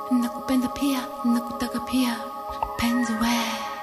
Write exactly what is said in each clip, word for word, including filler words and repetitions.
nakupenda pia, nakutaka pia, penzi we.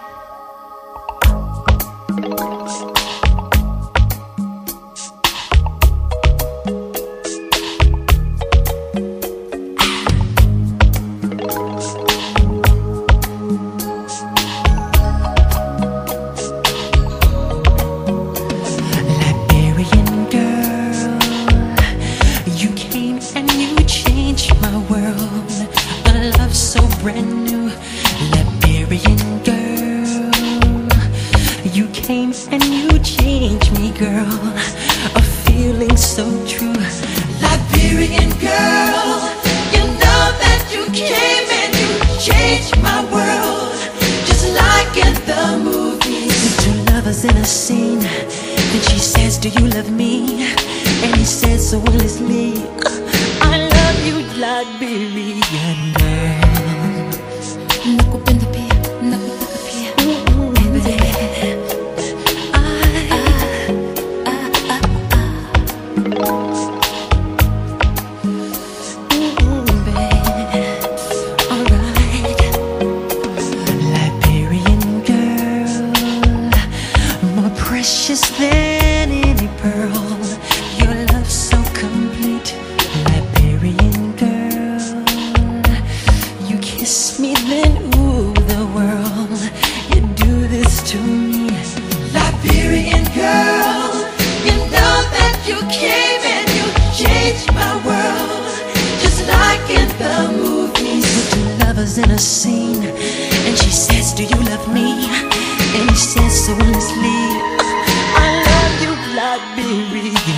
Brand new Liberian girl, you came and you changed me, girl. A feeling so true. Liberian girl, you know that you came and you changed my world, just like in the movies. Two lovers in a scene, and she says, do you love me? And he says so honestly, I love you, Liberian girl. Nakupenda pia, nakutaka pia, penzi we. Liberian girl, more precious than any pearl. Your love so complete. Liberian girl, you kiss me then ooh the world. You do this to me. Liberian girl, you know that you came and you changed my world, just like in the movies. With two lovers in a scene, and she says, do you love me? And he says so honestly, I love you, Liberian.